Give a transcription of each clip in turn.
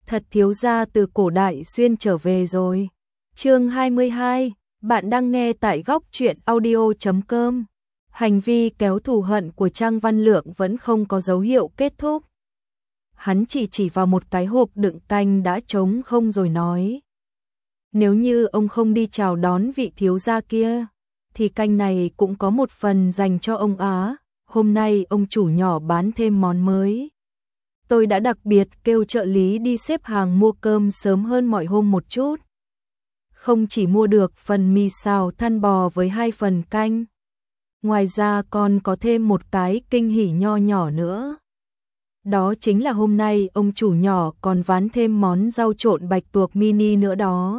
thật thiếu gia từ cổ đại xuyên trở về rồi. Chương 22, bạn đang nghe tại góc truyện audio.com. Hành vi kéo thù hận của Trang Văn Lượng vẫn không có dấu hiệu kết thúc. Hắn chỉ vào một cái hộp đựng canh đã trống không rồi nói: nếu như ông không đi chào đón vị thiếu gia kia, thì canh này cũng có một phần dành cho ông á. Hôm nay ông chủ nhỏ bán thêm món mới. Tôi đã đặc biệt kêu trợ lý đi xếp hàng mua cơm sớm hơn mọi hôm một chút. Không chỉ mua được phần mì xào thăn bò với 2 phần canh, ngoài ra còn có thêm một cái kinh hỉ nho nhỏ nữa. Đó chính là hôm nay ông chủ nhỏ còn ván thêm món rau trộn bạch tuộc mini nữa đó.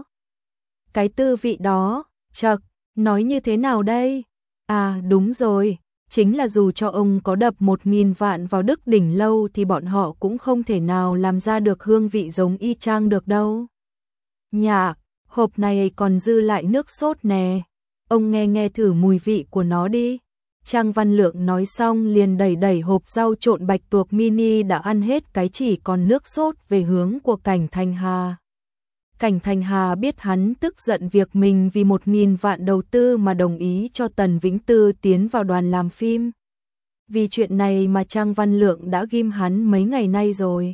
Cái tư vị đó, chậc, nói như thế nào đây? À đúng rồi, chính là dù cho ông có đập 1000 vạn vào Đức Đỉnh Lâu thì bọn họ cũng không thể nào làm ra được hương vị giống y chang được đâu. Nhạ, hộp này còn dư lại nước sốt nè, ông nghe thử mùi vị của nó đi. Trang Văn Lượng nói xong liền đẩy hộp rau trộn bạch tuộc mini đã ăn hết cái chỉ còn nước sốt về hướng của Cảnh Thành Hà. Cảnh Thành Hà biết hắn tức giận việc mình vì 1000 vạn đầu tư mà đồng ý cho Tần Vĩnh Tư tiến vào đoàn làm phim. Vì chuyện này mà Trang Văn Lượng đã ghim hắn mấy ngày nay rồi.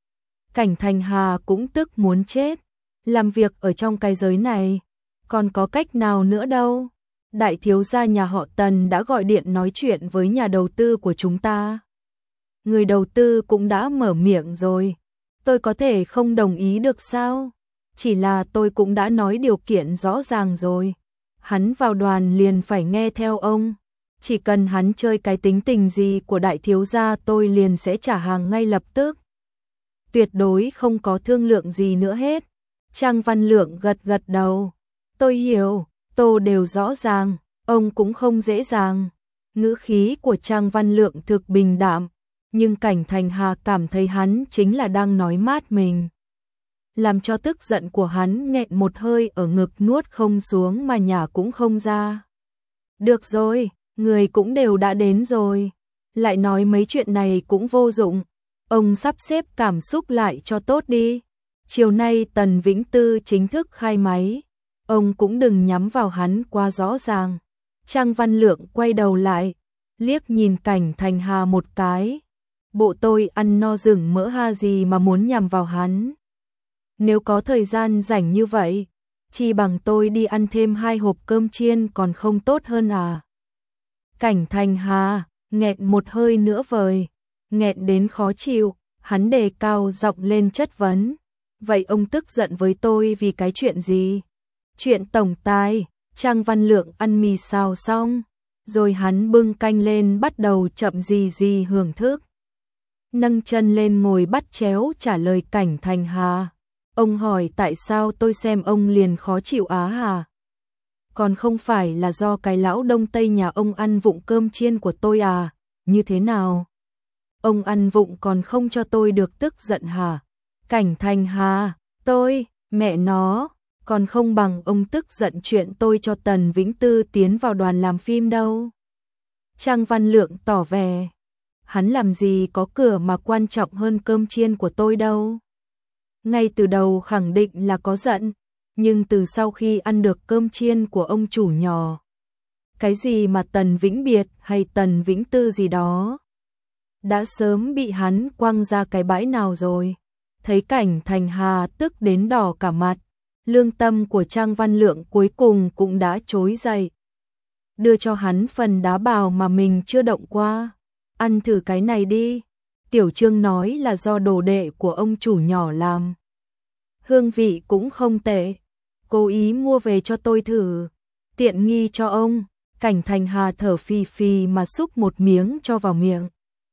Cảnh Thành Hà cũng tức muốn chết. Làm việc ở trong cái giới này, còn có cách nào nữa đâu. Đại thiếu gia nhà họ Tần đã gọi điện nói chuyện với nhà đầu tư của chúng ta. Người đầu tư cũng đã mở miệng rồi. Tôi có thể không đồng ý được sao? Chỉ là tôi cũng đã nói điều kiện rõ ràng rồi. Hắn vào đoàn liền phải nghe theo ông. Chỉ cần hắn chơi cái tính tình gì của đại thiếu gia tôi liền sẽ trả hàng ngay lập tức. Tuyệt đối không có thương lượng gì nữa hết. Trang Văn Lượng gật đầu. Tôi hiểu, tôi đều rõ ràng, ông cũng không dễ dàng. Ngữ khí của Trang Văn Lượng thực bình đạm, nhưng Cảnh Thành Hà cảm thấy hắn chính là đang nói mát mình. Làm cho tức giận của hắn nghẹn một hơi ở ngực nuốt không xuống mà nhả cũng không ra. Được rồi, người cũng đều đã đến rồi. Lại nói mấy chuyện này cũng vô dụng. Ông sắp xếp cảm xúc lại cho tốt đi. Chiều nay Tần Vĩnh Tư chính thức khai máy. Ông cũng đừng nhắm vào hắn quá rõ ràng. Trang Văn Lượng quay đầu lại, liếc nhìn Cảnh Thành Hà một cái. Bộ tôi ăn no rừng mỡ ha gì mà muốn nhằm vào hắn. Nếu có thời gian rảnh như vậy, chi bằng tôi đi ăn thêm 2 hộp cơm chiên còn không tốt hơn à? Cảnh Thành Hà nghẹn một hơi nữa vời, nghẹn đến khó chịu, hắn đề cao giọng lên chất vấn. Vậy ông tức giận với tôi vì cái chuyện gì? Chuyện tổng tài. Trang Văn Lượng ăn mì xào xong, rồi hắn bưng canh lên bắt đầu chậm gì hưởng thức. Nâng chân lên ngồi bắt chéo trả lời Cảnh Thành Hà. Ông hỏi tại sao tôi xem ông liền khó chịu á hả? Còn không phải là do cái lão Đông Tây nhà ông ăn vụng cơm chiên của tôi à? Như thế nào? Ông ăn vụng còn không cho tôi được tức giận hả? Cảnh Thành Hà, tôi, mẹ nó, còn không bằng ông tức giận chuyện tôi cho Tần Vĩnh Tư tiến vào đoàn làm phim đâu. Trang Văn Lượng tỏ vẻ, hắn làm gì có cửa mà quan trọng hơn cơm chiên của tôi đâu. Ngay từ đầu khẳng định là có giận, nhưng từ sau khi ăn được cơm chiên của ông chủ nhỏ, cái gì mà Tần Vĩnh Biệt hay Tần Vĩnh Tư gì đó, đã sớm bị hắn quăng ra cái bãi nào rồi. Thấy Cảnh Thành Hà tức đến đỏ cả mặt, lương tâm của Trang Văn Lượng cuối cùng cũng đã trỗi dậy. Đưa cho hắn phần đá bào mà mình chưa động qua. Ăn thử cái này đi. Tiểu Trương nói là do đồ đệ của ông chủ nhỏ làm. Hương vị cũng không tệ. Cố ý mua về cho tôi thử. Tiện nghi cho ông. Cảnh Thành Hà thở phì phì mà xúc một miếng cho vào miệng.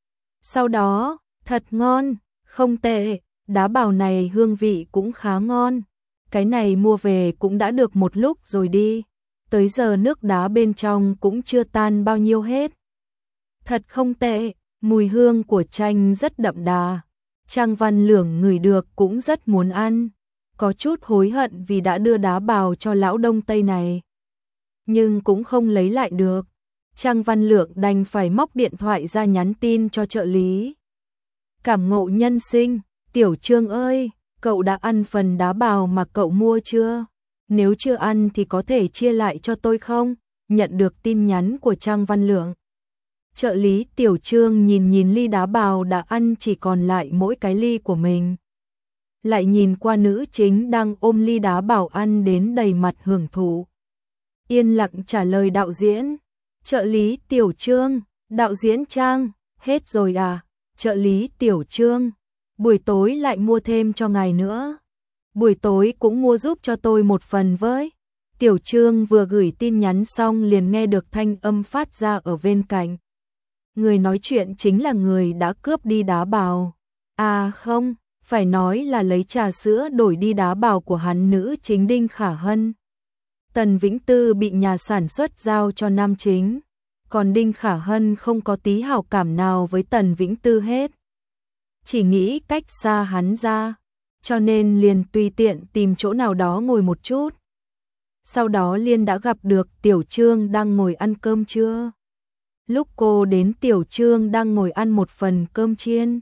Sau đó, thật ngon, không tệ. Đá bào này hương vị cũng khá ngon. Cái này mua về cũng đã được một lúc rồi đi. Tới giờ nước đá bên trong cũng chưa tan bao nhiêu hết. Thật không tệ, mùi hương của chanh rất đậm đà. Trang Văn Lượng ngửi được cũng rất muốn ăn. Có chút hối hận vì đã đưa đá bào cho lão Đông Tây này. Nhưng cũng không lấy lại được. Trang Văn Lượng đành phải móc điện thoại ra nhắn tin cho trợ lý. Cảm ngộ nhân sinh, Tiểu Trương ơi, cậu đã ăn phần đá bào mà cậu mua chưa? Nếu chưa ăn thì có thể chia lại cho tôi không? Nhận được tin nhắn của Trang Văn Lượng. Trợ lý Tiểu Trương nhìn ly đá bào đã ăn chỉ còn lại mỗi cái ly của mình. Lại nhìn qua nữ chính đang ôm ly đá bào ăn đến đầy mặt hưởng thụ. Yên lặng trả lời đạo diễn. Trợ lý Tiểu Trương, đạo diễn Trang, hết rồi à? Trợ lý Tiểu Trương, buổi tối lại mua thêm cho ngài nữa. Buổi tối cũng mua giúp cho tôi một phần với. Tiểu Trương vừa gửi tin nhắn xong liền nghe được thanh âm phát ra ở bên cạnh. Người nói chuyện chính là người đã cướp đi đá bào. À không, phải nói là lấy trà sữa đổi đi đá bào của hắn, nữ chính Đinh Khả Hân. Tần Vĩnh Tư bị nhà sản xuất giao cho nam chính, còn Đinh Khả Hân không có tí hảo cảm nào với Tần Vĩnh Tư hết. Chỉ nghĩ cách xa hắn ra, cho nên liền tùy tiện tìm chỗ nào đó ngồi một chút. Sau đó Liên đã gặp được Tiểu Trương đang ngồi ăn cơm trưa. Lúc cô đến, Tiểu Trương đang ngồi ăn một phần cơm chiên.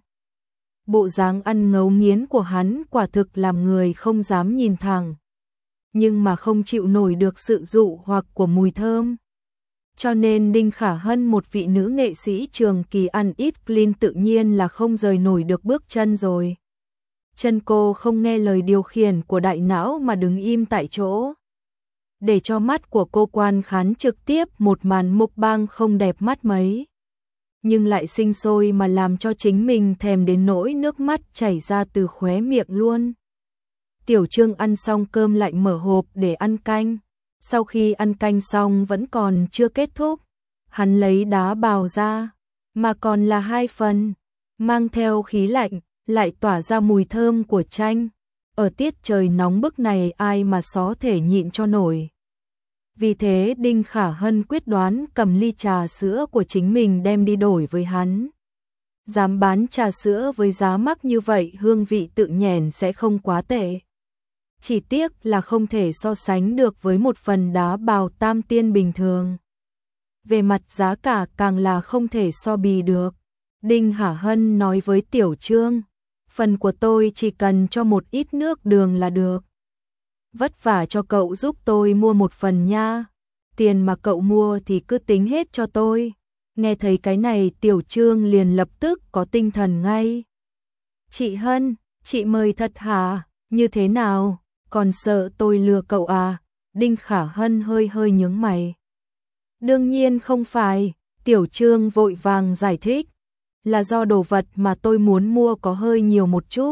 Bộ dáng ăn ngấu nghiến của hắn quả thực làm người không dám nhìn thẳng. Nhưng mà không chịu nổi được sự dụ hoặc của mùi thơm. Cho nên Đinh Khả Hân, một vị nữ nghệ sĩ trường kỳ ăn ít clean, tự nhiên là không rời nổi được bước chân rồi. Chân cô không nghe lời điều khiển của đại não mà đứng im tại chỗ. Để cho mắt của cô quan khán trực tiếp một màn mukbang không đẹp mắt mấy. Nhưng lại sinh sôi mà làm cho chính mình thèm đến nỗi nước mắt chảy ra từ khóe miệng luôn. Tiểu Trương ăn xong cơm lại mở hộp để ăn canh. Sau khi ăn canh xong vẫn còn chưa kết thúc. Hắn lấy đá bào ra, mà còn là 2 phần, mang theo khí lạnh, lại tỏa ra mùi thơm của chanh. Ở tiết trời nóng bức này ai mà có thể nhịn cho nổi. Vì thế Đinh Khả Hân quyết đoán cầm ly trà sữa của chính mình đem đi đổi với hắn. Dám bán trà sữa với giá mắc như vậy, hương vị tự nhèn sẽ không quá tệ. Chỉ tiếc là không thể so sánh được với một phần đá bào tam tiên bình thường. Về mặt giá cả càng là không thể so bì được. Đinh Khả Hân nói với Tiểu Trương, phần của tôi chỉ cần cho một ít nước đường là được. Vất vả cho cậu giúp tôi mua một phần nha. Tiền mà cậu mua thì cứ tính hết cho tôi. Nghe thấy cái này Tiểu Trương liền lập tức có tinh thần ngay. Chị Hân, chị mời thật hả? Như thế nào? Còn sợ tôi lừa cậu à? Đinh Khả Hân hơi nhướng mày. Đương nhiên không phải, Tiểu Trương vội vàng giải thích. Là do đồ vật mà tôi muốn mua có hơi nhiều một chút.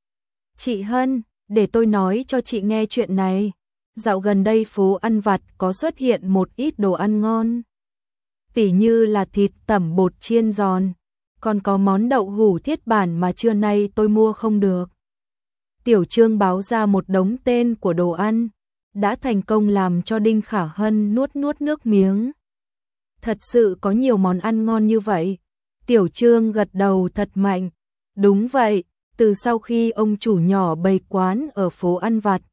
Chị Hân, để tôi nói cho chị nghe chuyện này. Dạo gần đây phố ăn vặt có xuất hiện một ít đồ ăn ngon. Tỉ như là thịt tẩm bột chiên giòn. Còn có món đậu hủ thiết bản mà trưa nay tôi mua không được. Tiểu Trương báo ra một đống tên của đồ ăn. Đã thành công làm cho Đinh Khả Hân nuốt nước miếng. Thật sự có nhiều món ăn ngon như vậy. Tiểu Trương gật đầu thật mạnh. Đúng vậy, từ sau khi ông chủ nhỏ bày quán ở phố ăn vặt,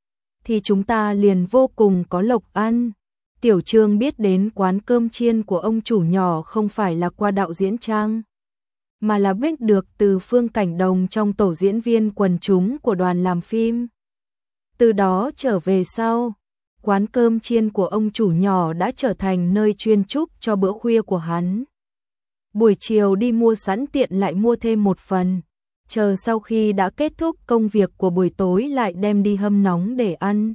thì chúng ta liền vô cùng có lộc ăn. Tiểu Trương biết đến quán cơm chiên của ông chủ nhỏ không phải là qua đạo diễn Trang, mà là biết được từ Phương Cảnh Đồng trong tổ diễn viên quần chúng của đoàn làm phim. Từ đó trở về sau, quán cơm chiên của ông chủ nhỏ đã trở thành nơi chuyên trúc cho bữa khuya của hắn. Buổi chiều đi mua sẵn tiện lại mua thêm một phần, chờ sau khi đã kết thúc công việc của buổi tối lại đem đi hâm nóng để ăn.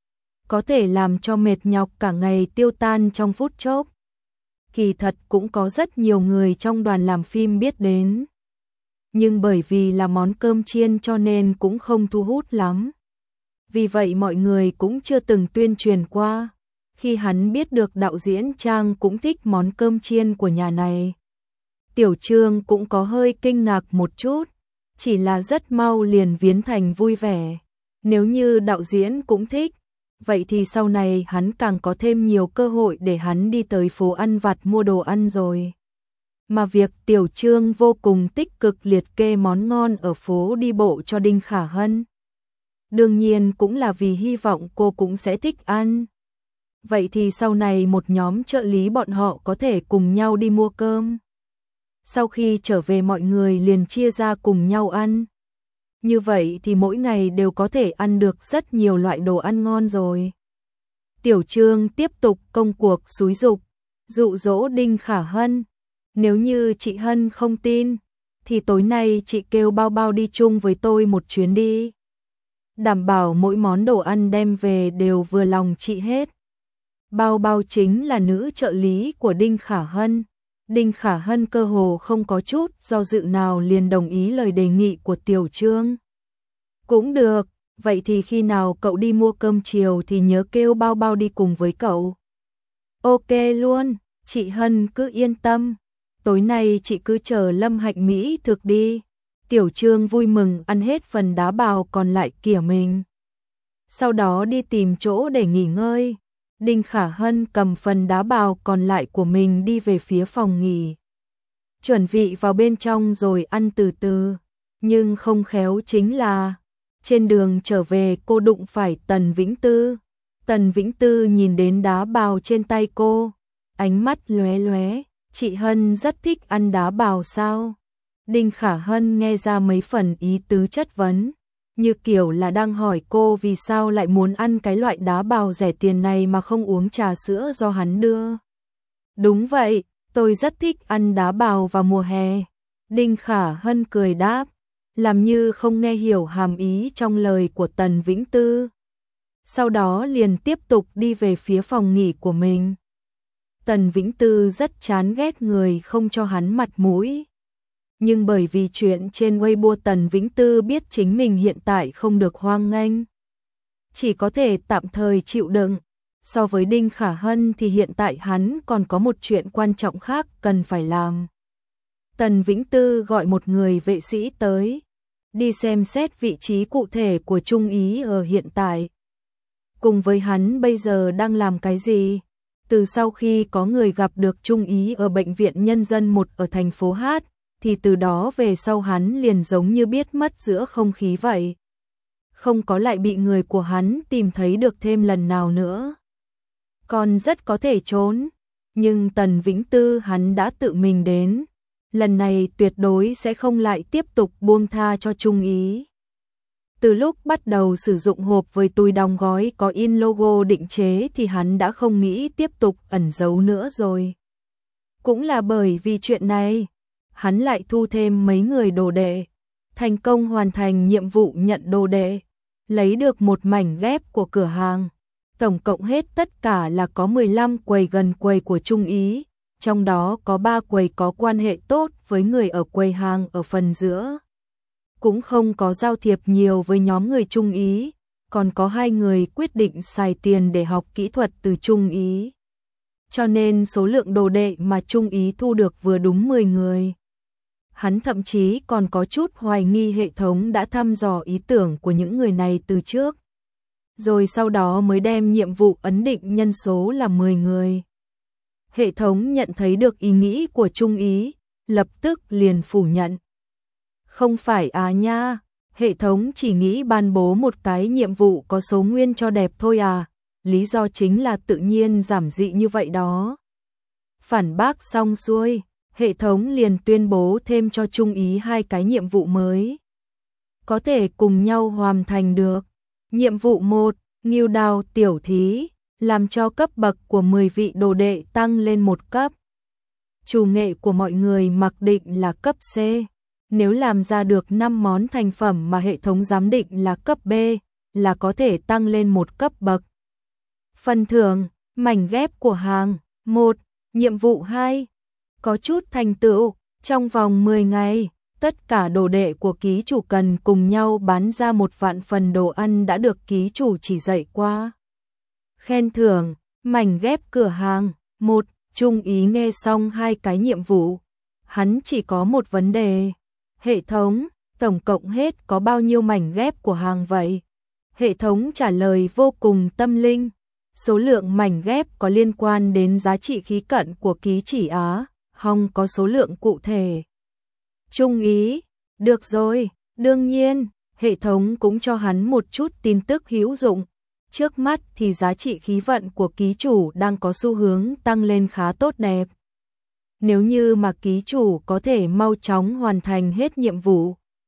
Có thể làm cho mệt nhọc cả ngày tiêu tan trong phút chốc. Kỳ thật cũng có rất nhiều người trong đoàn làm phim biết đến. Nhưng bởi vì là món cơm chiên cho nên cũng không thu hút lắm. Vì vậy mọi người cũng chưa từng tuyên truyền qua. Khi hắn biết được đạo diễn Trang cũng thích món cơm chiên của nhà này, Tiểu Trương cũng có hơi kinh ngạc một chút, chỉ là rất mau liền biến thành vui vẻ. Nếu như đạo diễn cũng thích, vậy thì sau này hắn càng có thêm nhiều cơ hội để hắn đi tới phố ăn vặt mua đồ ăn rồi. Mà việc Tiểu Trương vô cùng tích cực liệt kê món ngon ở phố đi bộ cho Đinh Khả Hân, đương nhiên cũng là vì hy vọng cô cũng sẽ thích ăn. Vậy thì sau này một nhóm trợ lý bọn họ có thể cùng nhau đi mua cơm. Sau khi trở về mọi người liền chia ra cùng nhau ăn. như vậy thì mỗi ngày đều có thể ăn được rất nhiều loại đồ ăn ngon rồi. Tiểu Trương tiếp tục công cuộc xúi giục, dụ dỗ Đinh Khả Hân. Nếu như chị Hân không tin, thì tối nay chị kêu Bao Bao đi chung với tôi một chuyến đi. Đảm bảo mỗi món đồ ăn đem về đều vừa lòng chị hết. Bao Bao chính là nữ trợ lý của Đinh Khả Hân. Đinh Khả Hân cơ hồ không có chút do dự nào liền đồng ý lời đề nghị của Tiểu Trương. Cũng được, vậy thì khi nào cậu đi mua cơm chiều thì nhớ kêu Bao Bao đi cùng với cậu. Ok luôn, chị Hân cứ yên tâm. Tối nay chị cứ chờ Lâm Hạnh Mỹ thực đi. Tiểu Trương vui mừng ăn hết phần đá bào còn lại của mình. Sau đó đi tìm chỗ để nghỉ ngơi. Đinh Khả Hân cầm phần đá bào còn lại của mình đi về phía phòng nghỉ. Chuẩn bị vào bên trong rồi ăn từ từ. Nhưng không khéo chính là trên đường trở về cô đụng phải Tần Vĩnh Tư. Tần Vĩnh Tư nhìn đến đá bào trên tay cô, ánh mắt lóe lóe. Chị Hân rất thích ăn đá bào sao? Đinh Khả Hân nghe ra mấy phần ý tứ chất vấn, như kiểu là đang hỏi cô vì sao lại muốn ăn cái loại đá bào rẻ tiền này mà không uống trà sữa do hắn đưa. Đúng vậy, tôi rất thích ăn đá bào vào mùa hè. Đinh Khả Hân cười đáp, làm như không nghe hiểu hàm ý trong lời của Tần Vĩnh Tư. Sau đó liền tiếp tục đi về phía phòng nghỉ của mình. Tần Vĩnh Tư rất chán ghét người không cho hắn mặt mũi. Nhưng bởi vì chuyện trên Weibo Tần Vĩnh Tư biết chính mình hiện tại không được hoan nghênh, chỉ có thể tạm thời chịu đựng. So với Đinh Khả Hân thì hiện tại hắn còn có một chuyện quan trọng khác cần phải làm. Tần Vĩnh Tư gọi một người vệ sĩ tới, đi xem xét vị trí cụ thể của Trung Ý ở hiện tại. Cùng với hắn bây giờ đang làm cái gì? Từ sau khi có người gặp được Trung Ý ở Bệnh viện Nhân dân 1 ở thành phố Hát, thì từ đó về sau hắn liền giống như biết mất giữa không khí vậy. Không có lại bị người của hắn tìm thấy được thêm lần nào nữa. Còn rất có thể trốn, nhưng Tần Vĩnh Tư hắn đã tự mình đến. Lần này tuyệt đối sẽ không lại tiếp tục buông tha cho Trung Ý. Từ lúc bắt đầu sử dụng hộp với túi đóng gói có in logo định chế thì hắn đã không nghĩ tiếp tục ẩn giấu nữa rồi. Cũng là bởi vì chuyện này, hắn lại thu thêm mấy người đồ đệ, thành công hoàn thành nhiệm vụ nhận đồ đệ, lấy được một mảnh ghép của cửa hàng. Tổng cộng hết tất cả là có 15 quầy gần quầy của Trung Ý, trong đó có 3 quầy có quan hệ tốt với người ở quầy hàng ở phần giữa. Cũng không có giao thiệp nhiều với nhóm người Trung Ý, còn có 2 người quyết định xài tiền để học kỹ thuật từ Trung Ý. Cho nên số lượng đồ đệ mà Trung Ý thu được vừa đúng 10 người. Hắn thậm chí còn có chút hoài nghi hệ thống đã thăm dò ý tưởng của những người này từ trước. Rồi sau đó mới đem nhiệm vụ ấn định nhân số là 10 người. Hệ thống nhận thấy được ý nghĩ của Trung Ý, lập tức liền phủ nhận. Không phải à nha, hệ thống chỉ nghĩ ban bố một cái nhiệm vụ có số nguyên cho đẹp thôi à, lý do chính là tự nhiên giảm dị như vậy đó. Phản bác xong xuôi, hệ thống liền tuyên bố thêm cho Trung Ý 2 cái nhiệm vụ mới. Có thể cùng nhau hoàn thành được. Nhiệm vụ 1, Ngưu Đào tiểu thí, làm cho cấp bậc của 10 vị đồ đệ tăng lên 1 cấp. Chủ nghệ của mọi người mặc định là cấp C. Nếu làm ra được 5 món thành phẩm mà hệ thống giám định là cấp B, là có thể tăng lên 1 cấp bậc. Phần thưởng, mảnh ghép của hàng. 1. Nhiệm vụ 2. Có chút thành tựu, trong vòng 10 ngày, tất cả đồ đệ của ký chủ cần cùng nhau bán ra 1 vạn phần đồ ăn đã được ký chủ chỉ dạy qua. Khen thưởng, mảnh ghép cửa hàng. 1. Trung Ý nghe xong 2 cái nhiệm vụ. Hắn chỉ có một vấn đề. Hệ thống, tổng cộng hết có bao nhiêu mảnh ghép của hàng vậy? Hệ thống trả lời vô cùng tâm linh. Số lượng mảnh ghép có liên quan đến giá trị khí cận của ký chỉ Á, không có số lượng cụ thể. Trung Ý, được rồi, đương nhiên, hệ thống cũng cho hắn một chút tin tức hữu dụng. Trước mắt thì giá trị khí vận của ký chủ đang có xu hướng tăng lên khá tốt đẹp. Nếu như mà ký chủ có thể mau chóng hoàn thành hết nhiệm vụ,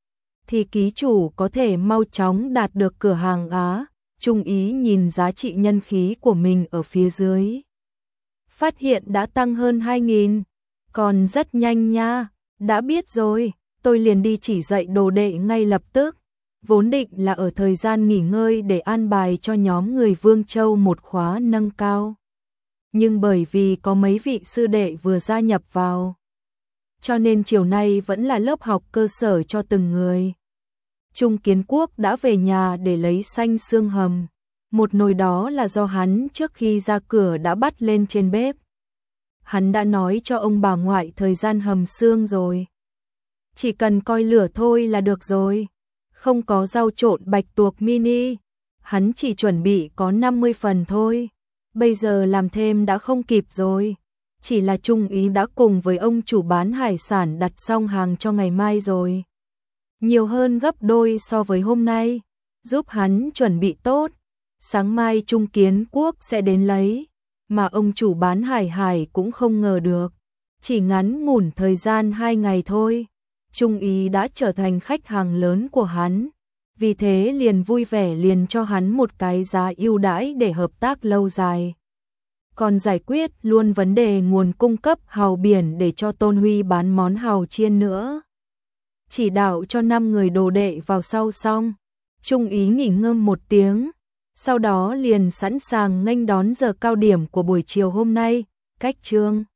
thì ký chủ có thể mau chóng đạt được cửa hàng Á. Trung Ý nhìn giá trị nhân khí của mình ở phía dưới. Phát hiện đã tăng hơn 2.000, còn rất nhanh nha. Đã biết rồi, tôi liền đi chỉ dạy đồ đệ ngay lập tức. Vốn định là ở thời gian nghỉ ngơi để an bài cho nhóm người Vương Châu một khóa nâng cao. Nhưng bởi vì có mấy vị sư đệ vừa gia nhập vào, cho nên chiều nay vẫn là lớp học cơ sở cho từng người. Trung Kiến Quốc đã về nhà để lấy xanh xương hầm. Một nồi đó là do hắn trước khi ra cửa đã bắt lên trên bếp. Hắn đã nói cho ông bà ngoại thời gian hầm xương rồi. Chỉ cần coi lửa thôi là được rồi. Không có rau trộn bạch tuộc mini. Hắn chỉ chuẩn bị có 50 phần thôi. Bây giờ làm thêm đã không kịp rồi. Chỉ là Trung Ý đã cùng với ông chủ bán hải sản đặt xong hàng cho ngày mai rồi. Nhiều hơn gấp đôi so với hôm nay. Giúp hắn chuẩn bị tốt. Sáng mai Trung Kiến Quốc sẽ đến lấy. Mà ông chủ bán hải cũng không ngờ được. Chỉ ngắn ngủn thời gian 2 ngày thôi. Trung Ý đã trở thành khách hàng lớn của hắn. Vì thế liền vui vẻ liền cho hắn một cái giá ưu đãi để hợp tác lâu dài. Còn giải quyết luôn vấn đề nguồn cung cấp hàu biển để cho Tôn Huy bán món hàu chiên nữa. Chỉ đạo cho 5 người đồ đệ vào sau xong. Trung Ý nghỉ ngơi một tiếng. Sau đó liền sẵn sàng nghênh đón giờ cao điểm của buổi chiều hôm nay. Cách chương